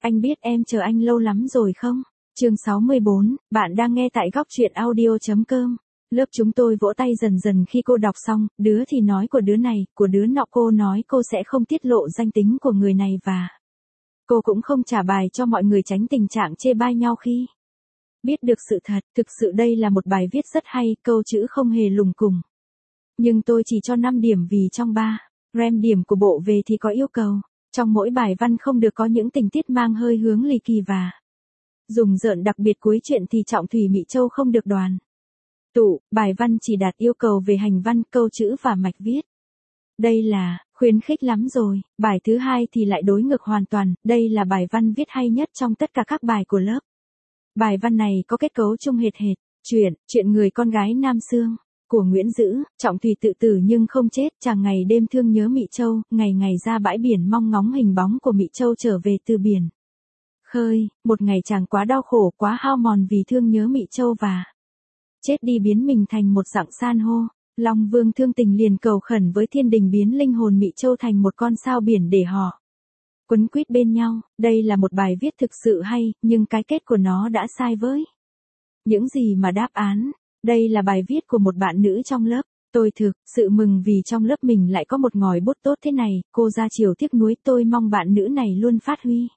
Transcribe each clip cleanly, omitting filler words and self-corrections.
Anh biết em chờ anh lâu lắm rồi không? Chương 64, bạn đang nghe tại góc truyện audio.com. Lớp chúng tôi vỗ tay dần dần khi cô đọc xong, đứa thì nói của đứa này, của đứa nọ. Cô nói cô sẽ không tiết lộ danh tính của người này và cô cũng không trả bài cho mọi người tránh tình trạng chê bai nhau khi biết được sự thật. Thực sự đây là một bài viết rất hay, câu chữ không hề lùng cùng. Nhưng tôi chỉ cho 5 điểm vì trong 3 rem điểm của bộ về thì có yêu cầu. Trong mỗi bài văn không được có những tình tiết mang hơi hướng ly kỳ và rùng rợn, đặc biệt cuối truyện thì Trọng Thủy Mị Châu không được đoàn tụ. Bài văn chỉ đạt yêu cầu về hành văn, câu chữ và mạch viết. Đây là khuyến khích lắm rồi. Bài thứ hai thì lại đối ngược hoàn toàn, đây là bài văn viết hay nhất trong tất cả các bài của lớp. Bài văn này có kết cấu chung hệt hệt. Chuyện người con gái Nam Xương của Nguyễn Dữ. Trọng Thủy tự tử nhưng không chết, chàng ngày đêm thương nhớ Mị Châu, ngày ngày ra bãi biển mong ngóng hình bóng của Mị Châu trở về từ biển khơi. Một ngày chàng quá đau khổ, quá hao mòn vì thương nhớ Mị Châu và chết đi, biến mình thành một dạng san hô. Long Vương thương tình liền cầu khẩn với thiên đình biến linh hồn Mị Châu thành một con sao biển để họ quấn quýt bên nhau. Đây là một bài viết thực sự hay, nhưng cái kết của nó đã sai với những gì mà đáp án. Đây là bài viết của một bạn nữ trong lớp. Tôi thực sự mừng vì trong lớp mình lại có một ngòi bút tốt thế này. Cô ra chiều tiếc nuối, tôi mong bạn nữ này luôn phát huy.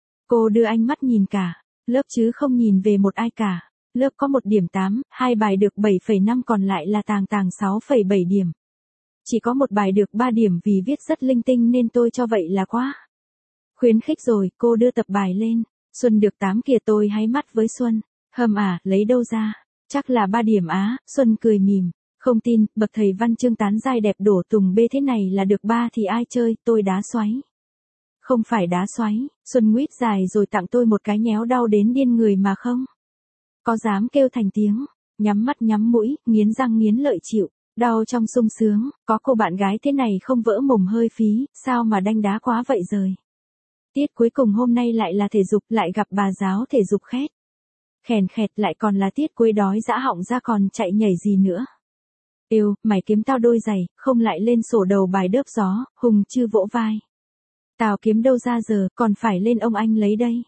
Cô đưa ánh mắt nhìn cả lớp chứ không nhìn về một ai cả. Lớp có 1 điểm 8, 2 bài được 7,5, còn lại là tàng 6,7 điểm. Chỉ có một bài được 3 điểm vì viết rất linh tinh nên tôi cho vậy là quá khuyến khích rồi. Cô đưa tập bài lên. Xuân được 8 kìa. Tôi háy mắt với Xuân. Hâm à, lấy đâu ra? Chắc là 3 điểm á. Xuân cười mỉm. Không tin, bậc thầy văn chương tán giai đẹp đổ tùng bê thế này là được 3 thì ai chơi. Tôi đá xoáy. Không phải đá xoáy. Xuân nguyết dài rồi tặng tôi một cái nhéo đau đến điên người mà không có dám kêu thành tiếng. Nhắm mắt nhắm mũi, nghiến răng nghiến lợi chịu đau trong sung sướng. Có cô bạn gái thế này không vỡ mồm hơi phí, sao mà đanh đá quá vậy rồi. Tiết cuối cùng hôm nay lại là thể dục, lại gặp bà giáo thể dục khét khèn khẹt, lại còn là tiết cuối đói dã họng ra còn chạy nhảy gì nữa. Yêu, mày kiếm tao đôi giày, không lại lên sổ đầu bài đớp gió. Hùng chư vỗ vai. Tao kiếm đâu ra giờ, còn phải lên ông anh lấy đây.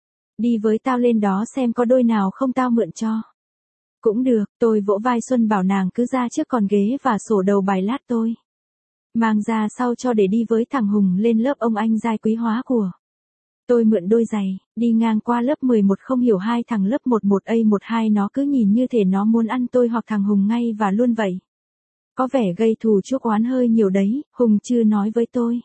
Đi với tao lên đó xem có đôi nào không tao mượn cho. Cũng được. Tôi vỗ vai Xuân bảo nàng cứ ra trước, còn ghế và sổ đầu bài lát tôi mang ra sau cho để đi với thằng Hùng lên lớp ông anh giai quý hóa của tôi mượn đôi giày. Đi ngang qua lớp 11 không hiểu hai thằng lớp 11A12 nó cứ nhìn như thể nó muốn ăn tôi hoặc thằng Hùng ngay và luôn vậy. Có vẻ gây thù chuốc oán hơi nhiều đấy. Hùng chưa nói với tôi.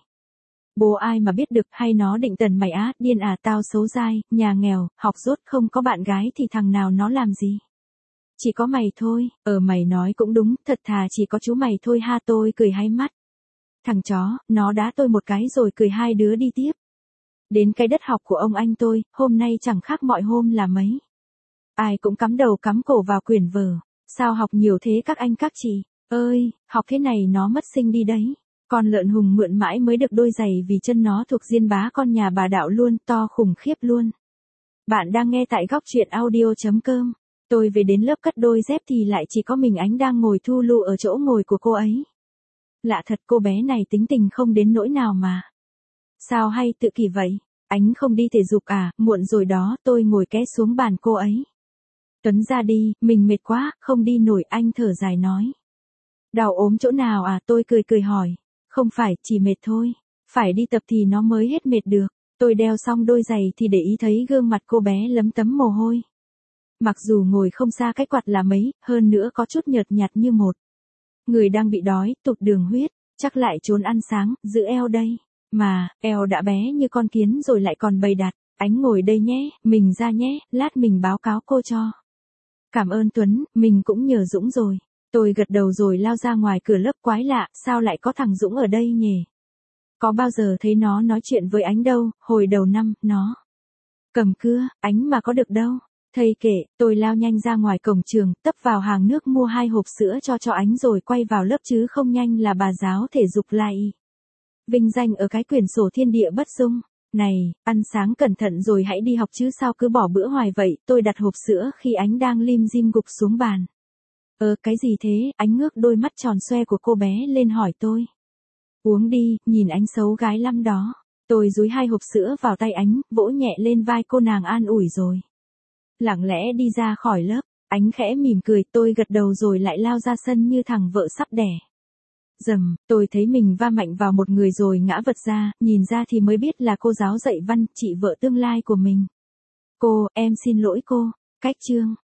Bố ai mà biết được, hay nó định tần mày á, điên à, tao xấu dai, nhà nghèo, học dốt, không có bạn gái thì thằng nào nó làm gì. Chỉ có mày thôi. Mày nói cũng đúng, thật thà chỉ có chú mày thôi ha. Tôi cười háy mắt. Thằng chó, nó đá tôi một cái rồi cười. Hai đứa đi tiếp đến cái đất học của ông anh tôi. Hôm nay chẳng khác mọi hôm là mấy. Ai cũng cắm đầu cắm cổ vào quyển vở. Sao học nhiều thế các anh các chị ơi, học thế này nó mất sinh đi đấy. Con lợn Hùng mượn mãi mới được đôi giày vì chân nó thuộc diên bá con nhà bà Đạo luôn, to khủng khiếp luôn. Bạn đang nghe tại góc truyện audio.com. Tôi về đến lớp cất đôi dép thì lại chỉ có mình Ánh đang ngồi thu lu ở chỗ ngồi của cô ấy. Lạ thật, cô bé này tính tình không đến nỗi nào mà. Sao hay tự kỷ vậy? Ánh không đi thể dục à? Muộn rồi đó. Tôi ngồi ké xuống bàn cô ấy. Tuấn ra đi, mình mệt quá, không đi nổi. Anh thở dài nói. Đau ốm chỗ nào à? Tôi cười hỏi. Không phải, chỉ mệt thôi. Phải đi tập thì nó mới hết mệt được. Tôi đeo xong đôi giày thì để ý thấy gương mặt cô bé lấm tấm mồ hôi. Mặc dù ngồi không xa cái quạt là mấy, hơn nữa có chút nhợt nhạt như một người đang bị đói, tụt đường huyết, chắc lại trốn ăn sáng, giữ eo đây. Mà, eo đã bé như con kiến rồi lại còn bầy đặt. Ánh ngồi đây nhé, mình ra nhé, lát mình báo cáo cô cho. Cảm ơn Tuấn, mình cũng nhờ Dũng rồi. Tôi gật đầu rồi lao ra ngoài cửa lớp. Quái lạ, sao lại có thằng Dũng ở đây nhỉ? Có bao giờ thấy nó nói chuyện với Ánh đâu. Hồi đầu năm, nó cầm cưa, Ánh mà có được đâu. Thầy kể, tôi lao nhanh ra ngoài cổng trường, tấp vào hàng nước mua 2 hộp sữa cho Ánh rồi quay vào lớp chứ không nhanh là bà giáo thể dục lại vinh danh ở cái quyển sổ thiên địa bất dung. Này, ăn sáng cẩn thận rồi hãy đi học chứ sao cứ bỏ bữa hoài vậy. Tôi đặt hộp sữa khi Ánh đang lim dim gục xuống bàn. Cái gì thế? Ánh ngước đôi mắt tròn xoe của cô bé lên hỏi tôi. Uống đi, nhìn Ánh xấu gái lắm đó. Tôi dúi 2 hộp sữa vào tay Ánh, vỗ nhẹ lên vai cô, nàng an ủi rồi lặng lẽ đi ra khỏi lớp. Ánh khẽ mỉm cười, tôi gật đầu rồi lại lao ra sân như thằng vợ sắp đẻ. Dầm, tôi thấy mình va mạnh vào một người rồi ngã vật ra, nhìn ra thì mới biết là cô giáo dạy văn, chị vợ tương lai của mình. Cô, em xin lỗi cô. Cách chương